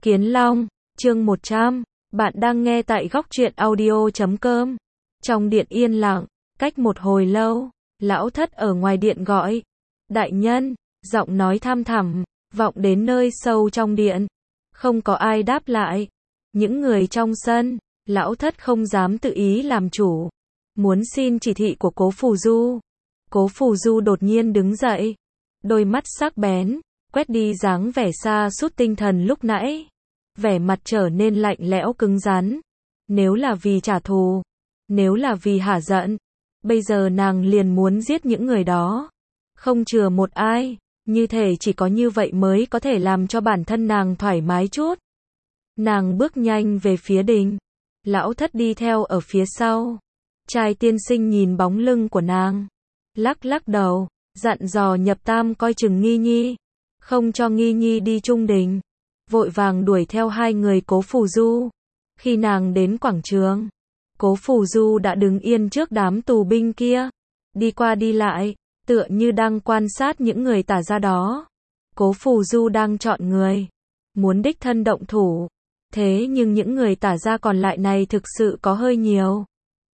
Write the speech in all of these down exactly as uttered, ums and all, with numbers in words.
Kiến Long, chương một trăm, bạn đang nghe tại góc truyện audio chấm com. Trong điện yên lặng, cách một hồi lâu, lão thất ở ngoài điện gọi. Đại nhân, giọng nói tham thẳm, vọng đến nơi sâu trong điện. Không có ai đáp lại. Những người trong sân, lão thất không dám tự ý làm chủ. Muốn xin chỉ thị của Cố Phù Du. Cố Phù Du đột nhiên đứng dậy. Đôi mắt sắc bén, quét đi dáng vẻ xa sút tinh thần lúc nãy. Vẻ mặt trở nên lạnh lẽo cứng rắn. Nếu là vì trả thù, nếu là vì hả giận, bây giờ nàng liền muốn giết những người đó. Không chừa một ai, như thể chỉ có như vậy mới có thể làm cho bản thân nàng thoải mái chút. Nàng bước nhanh về phía đình. Lão thất đi theo ở phía sau. Trai tiên sinh nhìn bóng lưng của nàng. Lắc lắc đầu, dặn dò Nhập Tam coi chừng Nghi Nhi. Không cho Nghi Nhi đi trung đình. Vội vàng đuổi theo hai người Cố Phù Du. Khi nàng đến quảng trường, Cố Phù Du đã đứng yên trước đám tù binh kia. Đi qua đi lại, tựa như đang quan sát những người tả ra đó. Cố Phù Du đang chọn người. Muốn đích thân động thủ. Thế nhưng những người tả ra còn lại này thực sự có hơi nhiều.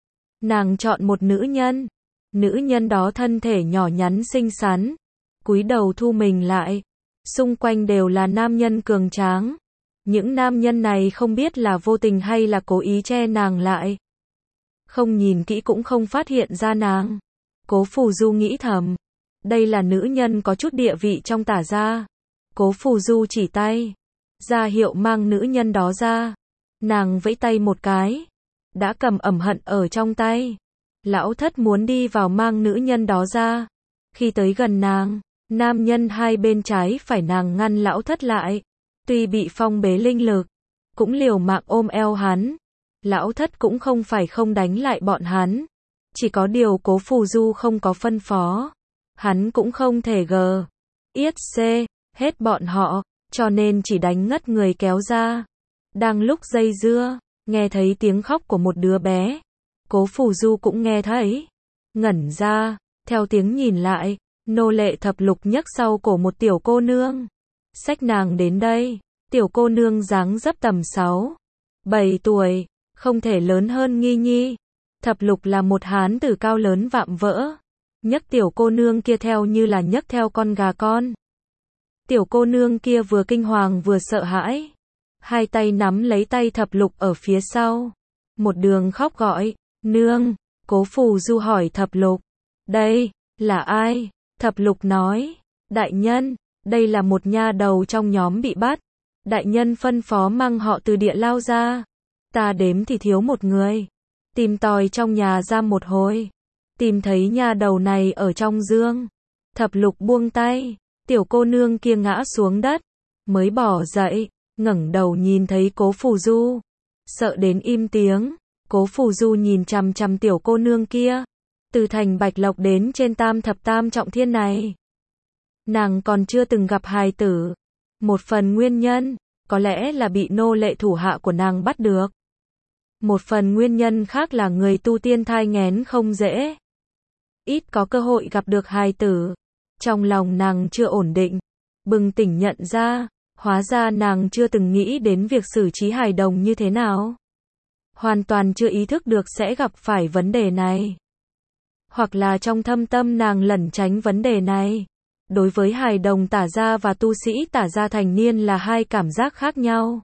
Nàng chọn một nữ nhân. Nữ nhân đó thân thể nhỏ nhắn xinh xắn. Cúi đầu thu mình lại. Xung quanh đều là nam nhân cường tráng. Những nam nhân này không biết là vô tình hay là cố ý che nàng lại. Không nhìn kỹ cũng không phát hiện ra nàng. Cố Phù Du nghĩ thầm. Đây là nữ nhân có chút địa vị trong tả gia. Cố Phù Du chỉ tay. Ra hiệu mang nữ nhân đó ra. Nàng vẫy tay một cái. Đã cầm ẩm hận ở trong tay. Lão thất muốn đi vào mang nữ nhân đó ra. Khi tới gần nàng, nam nhân hai bên trái phải nàng ngăn lão thất lại. Tuy bị phong bế linh lực, cũng liều mạng ôm eo hắn. Lão thất cũng không phải không đánh lại bọn hắn. Chỉ có điều Cố Phù Du không có phân phó. Hắn cũng không thể gờ. Yết xê, hết bọn họ, cho nên chỉ đánh ngất người kéo ra. Đang lúc dây dưa, nghe thấy tiếng khóc của một đứa bé. Cố Phù Du cũng nghe thấy. Ngẩn ra, theo tiếng nhìn lại, nô lệ thập lục nhấc sau cổ một tiểu cô nương. Xách nàng đến đây. Tiểu cô nương dáng dấp tầm sáu, bảy tuổi, không thể lớn hơn Nghi Nhi. Thập lục là một hán tử cao lớn vạm vỡ. Nhấc tiểu cô nương kia theo như là nhấc theo con gà con. Tiểu cô nương kia vừa kinh hoàng vừa sợ hãi. Hai tay nắm lấy tay thập lục ở phía sau. Một đường khóc gọi, nương. Cố Phù Du hỏi thập lục. Đây, là ai? Thập lục nói, đại nhân, đây là một nha đầu trong nhóm bị bắt. Đại nhân phân phó mang họ từ địa lao ra. Ta đếm thì thiếu một người. Tìm tòi trong nhà ra một hồi. Tìm thấy nha đầu này ở trong giường. Thập lục buông tay. Tiểu cô nương kia ngã xuống đất. Mới bỏ dậy, ngẩng đầu nhìn thấy Cố Phù Du. Sợ đến im tiếng. Cố Phù Du nhìn chằm chằm tiểu cô nương kia. Từ thành Bạch Lộc đến trên tam thập tam trọng thiên này. Nàng còn chưa từng gặp hài tử. Một phần nguyên nhân, có lẽ là bị nô lệ thủ hạ của nàng bắt được. Một phần nguyên nhân khác là người tu tiên thai nghén không dễ. Ít có cơ hội gặp được hài tử. Trong lòng nàng chưa ổn định. Bừng tỉnh nhận ra, hóa ra nàng chưa từng nghĩ đến việc xử trí hài đồng như thế nào. Hoàn toàn chưa ý thức được sẽ gặp phải vấn đề này. Hoặc là trong thâm tâm nàng lẩn tránh vấn đề này. Đối với hài đồng tả gia và tu sĩ tả gia thành niên là hai cảm giác khác nhau.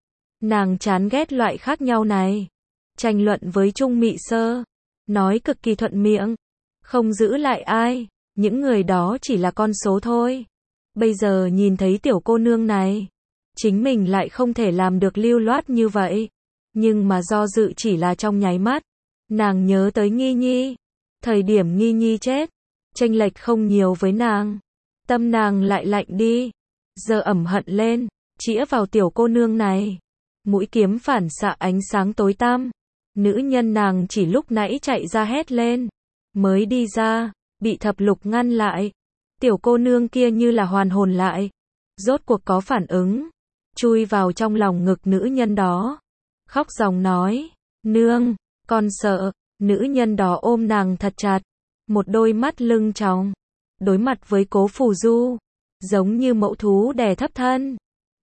Nàng chán ghét loại khác nhau này. Tranh luận với Trung Mị Sơ. Nói cực kỳ thuận miệng. Không giữ lại ai. Những người đó chỉ là con số thôi. Bây giờ nhìn thấy tiểu cô nương này. Chính mình lại không thể làm được lưu loát như vậy. Nhưng mà do dự chỉ là trong nháy mắt. Nàng nhớ tới Nghi Nhi. Thời điểm Nghi Nhi chết. Chênh lệch không nhiều với nàng. Tâm nàng lại lạnh đi. Giờ ẩm hận lên. Chĩa vào tiểu cô nương này. Mũi kiếm phản xạ ánh sáng tối tăm. Nữ nhân nàng chỉ lúc nãy chạy ra hét lên. Mới đi ra. Bị thập lục ngăn lại. Tiểu cô nương kia như là hoàn hồn lại. Rốt cuộc có phản ứng. Chui vào trong lòng ngực nữ nhân đó. Khóc ròng nói. Nương, con sợ. Nữ nhân đó ôm nàng thật chặt. Một đôi mắt lưng tròng. Đối mặt với Cố Phù Du. Giống như mẫu thú đè thấp thân.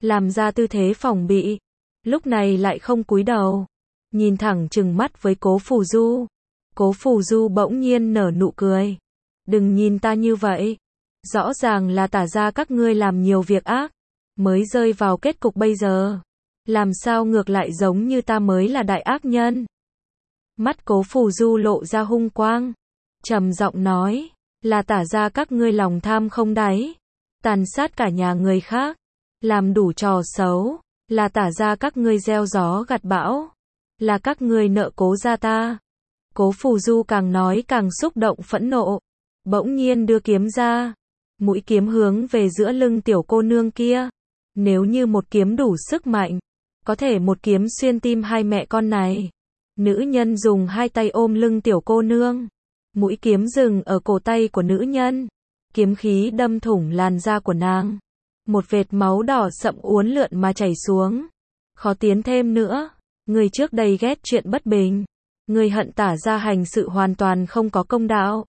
làm ra tư thế phòng bị, lúc này lại không cúi đầu, nhìn thẳng trừng mắt với Cố Phù Du. Cố Phù Du bỗng nhiên nở nụ cười. Đừng nhìn ta như vậy. Rõ ràng là tả ra các ngươi làm nhiều việc ác, mới rơi vào kết cục bây giờ. Làm sao ngược lại giống như ta mới là đại ác nhân. Mắt Cố Phù Du lộ ra hung quang, trầm giọng nói, là tả ra các ngươi lòng tham không đáy, tàn sát cả nhà người khác, làm đủ trò xấu, là tả ra các ngươi gieo gió gặt bão, là các ngươi nợ Cố gia ta. Cố Phù Du càng nói càng xúc động phẫn nộ, bỗng nhiên đưa kiếm ra, mũi kiếm hướng về giữa lưng tiểu cô nương kia. Nếu như một kiếm đủ sức mạnh, có thể một kiếm xuyên tim hai mẹ con này. Nữ nhân dùng hai tay ôm lưng tiểu cô nương, mũi kiếm dừng ở cổ tay của nữ nhân, kiếm khí đâm thủng làn da của nàng. Một vệt máu đỏ sậm uốn lượn mà chảy xuống. Khó tiến thêm nữa, người trước đây ghét chuyện bất bình, người hận tả ra hành sự hoàn toàn không có công đạo.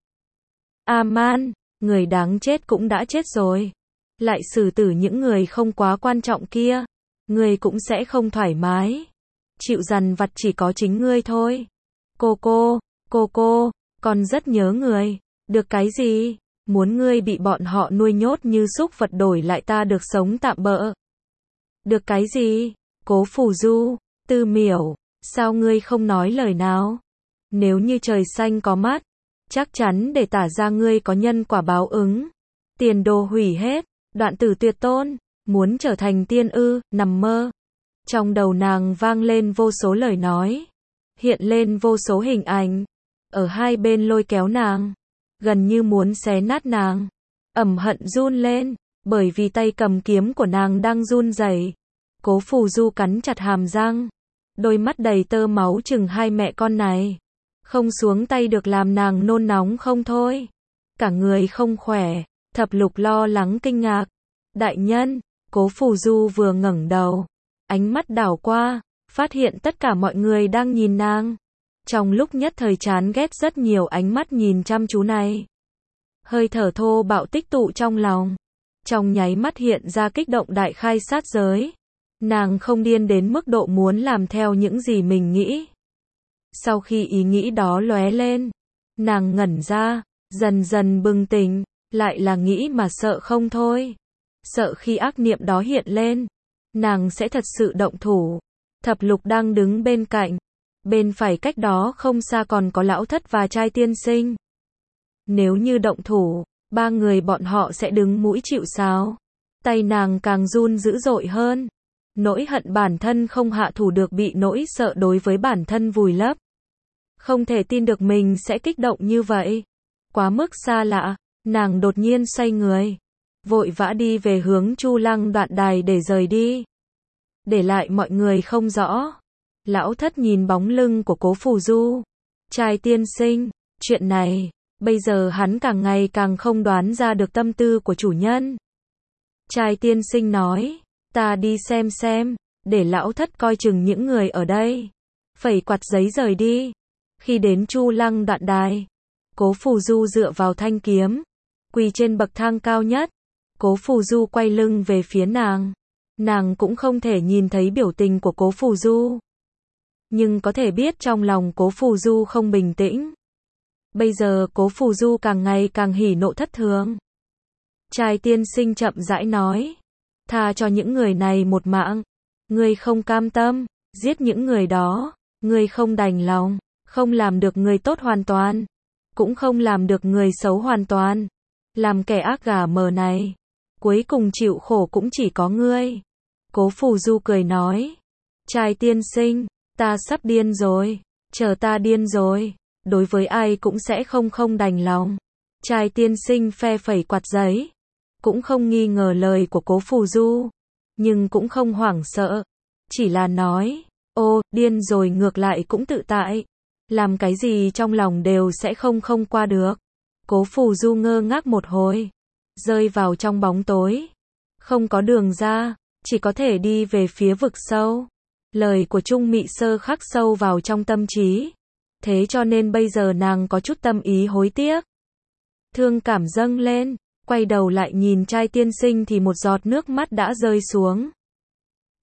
A-man, người đáng chết cũng đã chết rồi, lại xử tử những người không quá quan trọng kia, người cũng sẽ không thoải mái. Chịu dằn vặt chỉ có chính ngươi thôi. Cô cô, cô cô, con rất nhớ người. Được cái gì? Muốn ngươi bị bọn họ nuôi nhốt như súc vật đổi lại ta được sống tạm bợ. Được cái gì? Cố Phù Du, Tư Miểu, sao ngươi không nói lời nào? Nếu như trời xanh có mắt, chắc chắn để tả ra ngươi có nhân quả báo ứng. Tiền đồ hủy hết, đoạn tử tuyệt tôn, muốn trở thành tiên ư, nằm mơ. Trong đầu nàng vang lên vô số lời nói, hiện lên vô số hình ảnh, ở hai bên lôi kéo nàng, gần như muốn xé nát nàng. Ẩm hận run lên, bởi vì tay cầm kiếm của nàng đang run rẩy. Cố Phù Du cắn chặt hàm răng, đôi mắt đầy tơ máu chừng hai mẹ con này. Không xuống tay được làm nàng nôn nóng không thôi. Cả người không khỏe, Thập Lục lo lắng kinh ngạc. Đại nhân, Cố Phù Du vừa ngẩng đầu, ánh mắt đảo qua, phát hiện tất cả mọi người đang nhìn nàng. Trong lúc nhất thời chán ghét rất nhiều ánh mắt nhìn chăm chú này. Hơi thở thô bạo tích tụ trong lòng. Trong nháy mắt hiện ra kích động đại khai sát giới. Nàng không điên đến mức độ muốn làm theo những gì mình nghĩ. Sau khi ý nghĩ đó lóe lên, nàng ngẩn ra, dần dần bừng tỉnh, lại là nghĩ mà sợ không thôi. Sợ khi ác niệm đó hiện lên, nàng sẽ thật sự động thủ. Thập Lục đang đứng bên cạnh, bên phải cách đó không xa còn có Lão Thất và Trai Tiên Sinh. Nếu như động thủ, ba người bọn họ sẽ đứng mũi chịu sào. Tay nàng càng run dữ dội hơn. Nỗi hận bản thân không hạ thủ được bị nỗi sợ đối với bản thân vùi lấp. Không thể tin được mình sẽ kích động như vậy. Quá mức xa lạ, nàng đột nhiên xoay người, vội vã đi về hướng Chu Lăng Đoạn Đài để rời đi. Để lại mọi người không rõ. Lão Thất nhìn bóng lưng của Cố Phù Du. Trai Tiên Sinh, chuyện này, bây giờ hắn càng ngày càng không đoán ra được tâm tư của chủ nhân. Trai Tiên Sinh nói, ta đi xem xem, để Lão Thất coi chừng những người ở đây. Phẩy quạt giấy rời đi. Khi đến Chu Lăng Đoạn Đài, Cố Phù Du dựa vào thanh kiếm, quỳ trên bậc thang cao nhất. Cố Phù Du quay lưng về phía nàng. Nàng cũng không thể nhìn thấy biểu tình của Cố Phù Du, nhưng có thể biết trong lòng Cố Phù Du không bình tĩnh. Bây giờ Cố Phù Du càng ngày càng hỉ nộ thất thường. Trai Tiên Sinh chậm rãi nói, tha cho những người này một mạng. Ngươi không cam tâm, giết những người đó, ngươi không đành lòng, không làm được người tốt hoàn toàn, cũng không làm được người xấu hoàn toàn. Làm kẻ ác gà mờ này, cuối cùng chịu khổ cũng chỉ có ngươi. Cố Phù Du cười nói, Trai Tiên Sinh, ta sắp điên rồi, chờ ta điên rồi, đối với ai cũng sẽ không không đành lòng. Trai Tiên Sinh phe phẩy quạt giấy, cũng không nghi ngờ lời của Cố Phù Du, nhưng cũng không hoảng sợ, chỉ là nói, ô, điên rồi ngược lại cũng tự tại, làm cái gì trong lòng đều sẽ không không qua được. Cố Phù Du ngơ ngác một hồi, rơi vào trong bóng tối, không có đường ra, chỉ có thể đi về phía vực sâu. Lời của Trung Mị Sơ khắc sâu vào trong tâm trí, thế cho nên bây giờ nàng có chút tâm ý hối tiếc. Thương cảm dâng lên, quay đầu lại nhìn Trai Tiên Sinh thì một giọt nước mắt đã rơi xuống.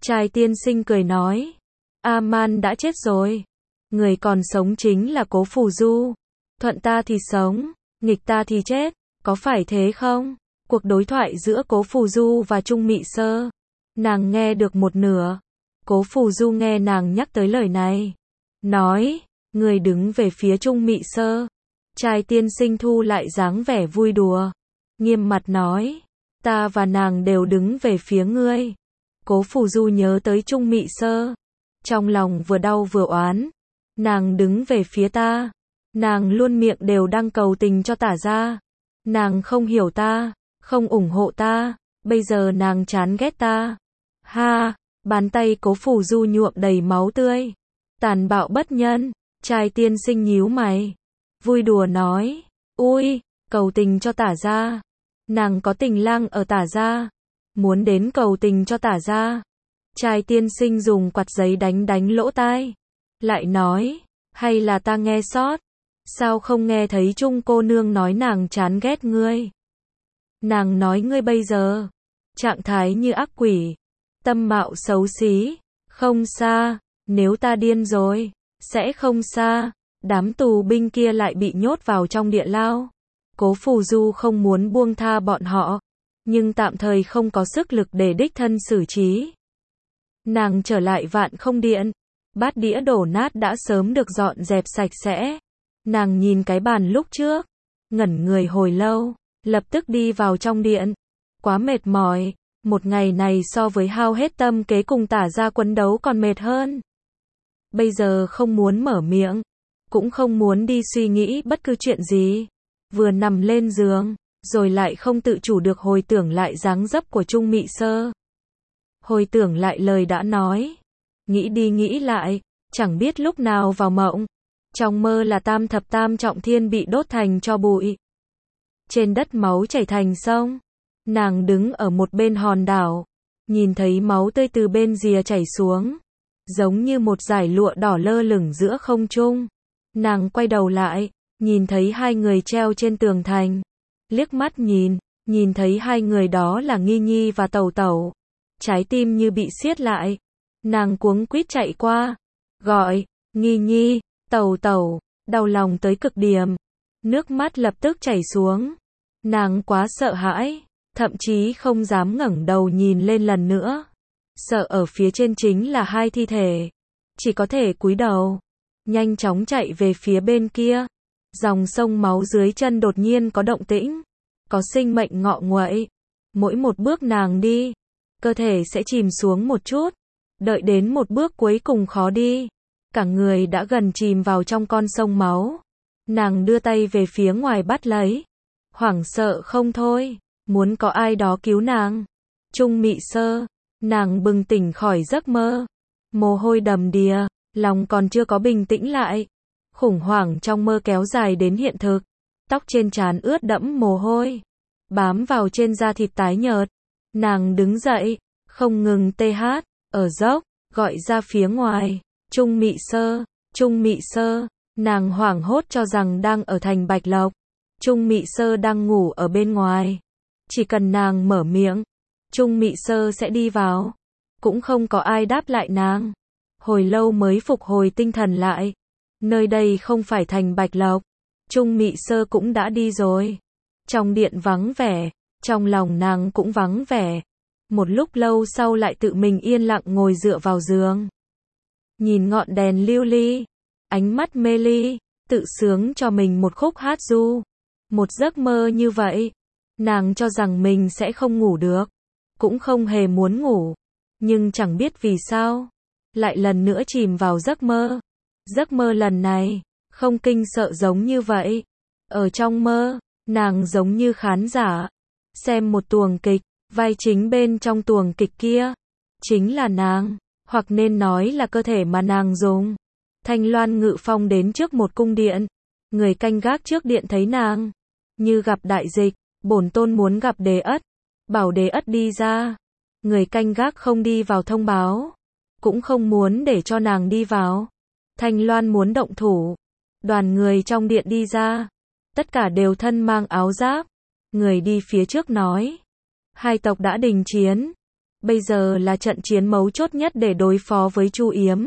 Trai tiên sinh cười nói, A-man đã chết rồi. Người còn sống chính là Cố Phù Du. Thuận ta thì sống, nghịch ta thì chết, có phải thế không? Cuộc đối thoại giữa Cố Phù Du và Trung Mị Sơ. Nàng nghe được một nửa. Cố Phù Du nghe nàng nhắc tới lời này. Nói, người đứng về phía Trung Mị Sơ. Trai tiên sinh thu lại dáng vẻ vui đùa. Nghiêm mặt nói, ta và nàng đều đứng về phía ngươi. Cố Phù Du nhớ tới Trung Mị Sơ. Trong lòng vừa đau vừa oán. Nàng đứng về phía ta. Nàng luôn miệng đều đang cầu tình cho Tả gia. Nàng không hiểu ta, không ủng hộ ta, bây giờ nàng chán ghét ta. Ha, bàn tay Cố Phù Du nhuộm đầy máu tươi. Tàn bạo bất nhân. Trai tiên sinh nhíu mày. Vui đùa nói, ui, cầu tình cho Tả gia. Nàng có tình lang ở Tả gia. Muốn đến cầu tình cho Tả gia. Trai tiên sinh dùng quạt giấy đánh đánh lỗ tai. Lại nói, hay là ta nghe sót? Sao không nghe thấy Trung cô nương nói nàng chán ghét ngươi? Nàng nói ngươi bây giờ, trạng thái như ác quỷ, tâm mạo xấu xí, không xa, nếu ta điên rồi, sẽ không xa, đám tù binh kia lại bị nhốt vào trong địa lao. Cố Phù Du không muốn buông tha bọn họ, nhưng tạm thời không có sức lực để đích thân xử trí. Nàng trở lại Vạn Không Điện, bát đĩa đổ nát đã sớm được dọn dẹp sạch sẽ. Nàng nhìn cái bàn lúc trước, ngẩn người hồi lâu, lập tức đi vào trong điện. Quá mệt mỏi, một ngày này so với hao hết tâm kế cùng Tả gia quấn đấu còn mệt hơn. Bây giờ không muốn mở miệng, cũng không muốn đi suy nghĩ bất cứ chuyện gì. Vừa nằm lên giường, rồi lại không tự chủ được hồi tưởng lại dáng dấp của Trung Mị Sơ. Hồi tưởng lại lời đã nói. Nghĩ đi nghĩ lại, chẳng biết lúc nào vào mộng. Trong mơ là tam thập tam trọng thiên bị đốt thành tro bụi. Trên đất máu chảy thành sông. Nàng đứng ở một bên hòn đảo. Nhìn thấy máu tươi từ bên rìa chảy xuống. Giống như một dải lụa đỏ lơ lửng giữa không trung. Nàng quay đầu lại, nhìn thấy hai người treo trên tường thành. Liếc mắt nhìn, nhìn thấy hai người đó là Nghi Nhi và Tẩu Tẩu. Trái tim như bị siết lại. Nàng cuống quýt chạy qua. Gọi, Nghi Nhi, Tẩu Tẩu, đau lòng tới cực điểm. Nước mắt lập tức chảy xuống. Nàng quá sợ hãi, thậm chí không dám ngẩng đầu nhìn lên lần nữa. Sợ ở phía trên chính là hai thi thể. Chỉ có thể cúi đầu. Nhanh chóng chạy về phía bên kia. Dòng sông máu dưới chân đột nhiên có động tĩnh. Có sinh mệnh ngọ nguậy. Mỗi một bước nàng đi, cơ thể sẽ chìm xuống một chút. Đợi đến một bước cuối cùng khó đi. Cả người đã gần chìm vào trong con sông máu. Nàng đưa tay về phía ngoài bắt lấy. Hoảng sợ không thôi. Muốn có ai đó cứu nàng. Trung Mị Sơ. Nàng bừng tỉnh khỏi giấc mơ. Mồ hôi đầm đìa. Lòng còn chưa có bình tĩnh lại. Khủng hoảng trong mơ kéo dài đến hiện thực. Tóc trên trán ướt đẫm mồ hôi. Bám vào trên da thịt tái nhợt. Nàng đứng dậy. Không ngừng tê hát. Ở dốc. Gọi ra phía ngoài. Trung Mị Sơ. Trung Mị Sơ. Nàng hoảng hốt cho rằng đang ở thành Bạch Lộc. Trung Mị Sơ đang ngủ ở bên ngoài. Chỉ cần nàng mở miệng, Trung Mị Sơ sẽ đi vào. Cũng không có ai đáp lại nàng. Hồi lâu mới phục hồi tinh thần lại. Nơi đây không phải thành Bạch Lộc. Trung Mị Sơ cũng đã đi rồi. Trong điện vắng vẻ, trong lòng nàng cũng vắng vẻ. Một lúc lâu sau lại tự mình yên lặng ngồi dựa vào giường. Nhìn ngọn đèn lưu ly, ánh mắt mê ly, tự sướng cho mình một khúc hát ru. Một giấc mơ như vậy, nàng cho rằng mình sẽ không ngủ được, cũng không hề muốn ngủ, nhưng chẳng biết vì sao, lại lần nữa chìm vào giấc mơ. Giấc mơ lần này, không kinh sợ giống như vậy. Ở trong mơ, nàng giống như khán giả, xem một tuồng kịch, vai chính bên trong tuồng kịch kia, chính là nàng, hoặc nên nói là cơ thể mà nàng dùng. Thanh Loan ngự phong đến trước một cung điện, người canh gác trước điện thấy nàng, như gặp đại dịch, bổn tôn muốn gặp Đế Ất, bảo Đế Ất đi ra. Người canh gác không đi vào thông báo, cũng không muốn để cho nàng đi vào. Thanh Loan muốn động thủ, đoàn người trong điện đi ra, tất cả đều thân mang áo giáp. Người đi phía trước nói, hai tộc đã đình chiến, Bây giờ là trận chiến mấu chốt nhất để đối phó với Chu Yếm.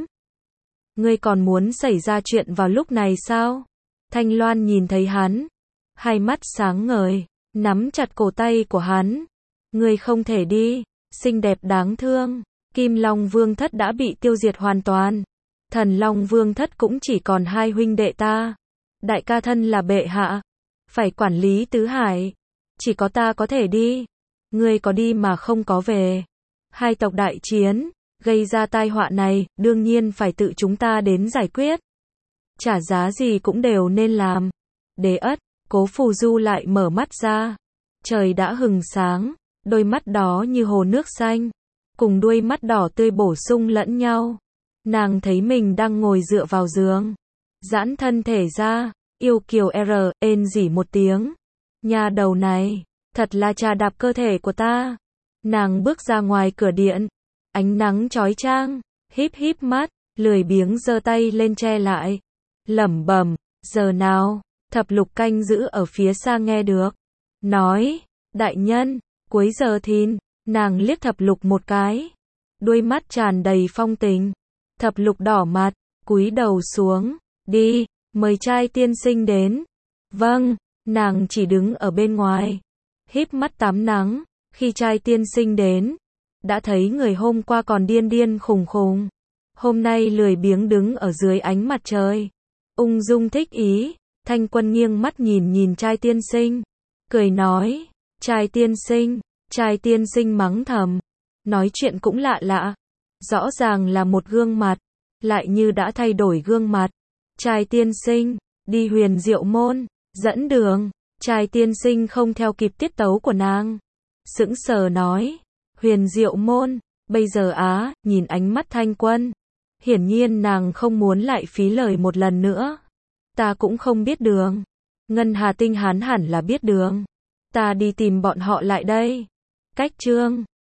Ngươi còn muốn xảy ra chuyện vào lúc này sao? Thanh Loan nhìn thấy hắn, hai mắt sáng ngời, nắm chặt cổ tay của hắn. Ngươi không thể đi, xinh đẹp đáng thương. Kim Long Vương thất đã bị tiêu diệt hoàn toàn. Thần Long Vương thất cũng chỉ còn hai huynh đệ ta. Đại ca thân là bệ hạ, phải quản lý tứ hải. Chỉ có ta có thể đi. Ngươi có đi mà không có về. Hai tộc đại chiến, gây ra tai họa này, đương nhiên phải tự chúng ta đến giải quyết. Trả giá gì cũng đều nên làm. Đế Ất, Cố Phù Du lại mở mắt ra. Trời đã hừng sáng, đôi mắt đó như hồ nước xanh, cùng đuôi mắt đỏ tươi bổ sung lẫn nhau. Nàng thấy mình đang ngồi dựa vào giường, giãn thân thể ra, yêu kiều R, ên rỉ một tiếng. Nhà đầu này, thật là trà đạp cơ thể của ta. Nàng bước ra ngoài cửa điện, ánh nắng chói chang, híp híp mắt, lười biếng giơ tay lên che lại. Lẩm bẩm, giờ nào? Thập Lục canh giữ ở phía xa nghe được. Nói, đại nhân, cuối giờ thìn. Nàng liếc Thập Lục một cái, đuôi mắt tràn đầy phong tình. Thập Lục đỏ mặt, cúi đầu xuống. Đi, mời trai tiên sinh đến. Vâng, nàng chỉ đứng ở bên ngoài, híp mắt tắm nắng. Khi trai tiên sinh đến, đã thấy người hôm qua còn điên điên khùng khùng, hôm nay lười biếng đứng ở dưới ánh mặt trời, ung dung thích ý. Thanh Quân nghiêng mắt nhìn nhìn trai tiên sinh, cười nói, trai tiên sinh. Trai tiên sinh mắng thầm, nói chuyện cũng lạ lạ, rõ ràng là một gương mặt, lại như đã thay đổi gương mặt. Trai tiên sinh, đi Huyền Diệu môn, dẫn đường. Trai tiên sinh không theo kịp tiết tấu của nàng, sững sờ nói, Huyền Diệu môn, bây giờ á, nhìn ánh mắt Thanh Quân, hiển nhiên nàng không muốn lại phí lời một lần nữa. Ta cũng không biết đường. Ngân Hà Tinh Hán hẳn là biết đường. Ta đi tìm bọn họ lại đây. Cách chương